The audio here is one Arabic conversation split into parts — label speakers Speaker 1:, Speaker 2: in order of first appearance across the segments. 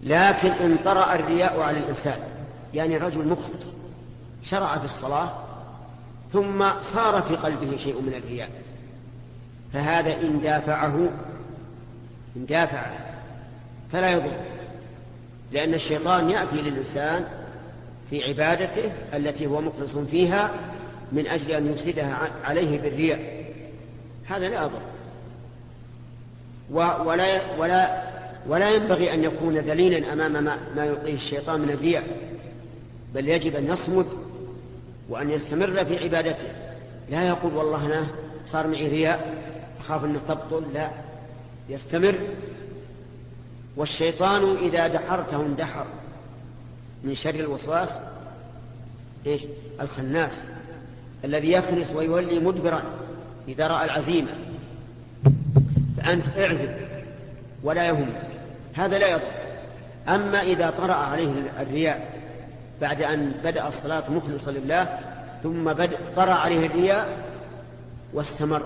Speaker 1: لكن إن طرأ الرياء على الإنسان، يعني رجل مخلص شرع في الصلاة ثم صار في قلبه شيء من الرياء، فهذا إن دافعه فلا يضر، لأن الشيطان يأتي للإنسان في عبادته التي هو مخلص فيها من أجل أن يفسدها عليه بالرياء، هذا لا يضر. ولا ينبغي أن يكون ذليلا أمام ما يلقيه الشيطان من الرياء، بل يجب أن يصمد وأن يستمر في عبادته، لا يقول والله أنا صار معي رياء أخاف أن تبطل، لا، يستمر. والشيطان إذا دحرته اندحر من شر الوسواس الخناس الذي يخنس ويولي مدبرا إذا رأى العزيمة، فأنت اعزم ولا يهم، هذا لا يضر. أما إذا طرأ عليه الرياء بعد أن بدأ الصلاة مخلصا لله ثم طرأ عليه الرياء واستمر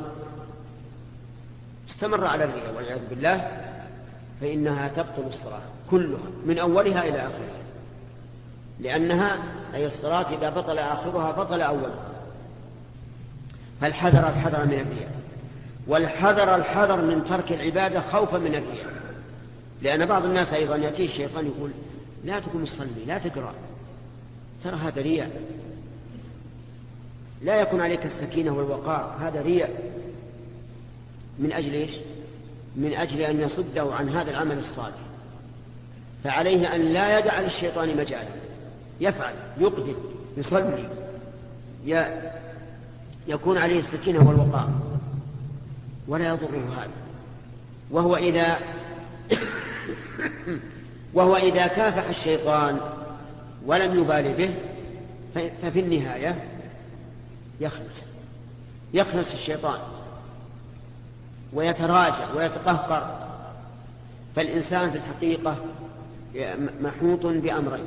Speaker 1: على الرياء والعياذ بالله، فإنها تبطل الصلاة كلها من أولها إلى آخرها، لأنها أي الصلاة إذا بطل آخرها بطل أولها. فالحذر من الرياء، والحذر من ترك العبادة خوفا من الرياء، لأن بعض الناس أيضا يأتيه الشيطان يقول لا تقوم تصلي، لا تقرأ، ترى هذا رياء، لا يكون عليك السكينة والوقار، هذا رياء. من أجل إيش؟ من أجل أن يصده عن هذا العمل الصالح، فعليه أن لا يدع للشيطان مجالا، يفعل، يقدم، يصلي، يكون عليه السكينة والوقار ولا يضره هذا. وهو إذا كافح الشيطان ولم يبالي به ففي النهاية يخنس الشيطان ويتراجع ويتقهقر. فالإنسان في الحقيقة محوط بأمرين: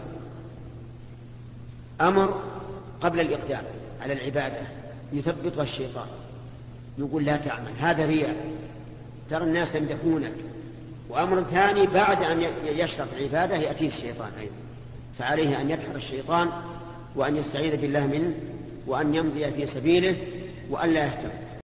Speaker 1: أمر قبل الإقدام على العبادة يثبطها الشيطان، يقول لا تعمل، هذا رياء، ترى الناس يمدحونك. وأمر ثاني بعد أن يشرف العبادة يأتيه الشيطان أيضا، فعليه أن يدحر الشيطان وأن يستعيذ بالله منه وأن يمضي في سبيله وأن لا يهتم.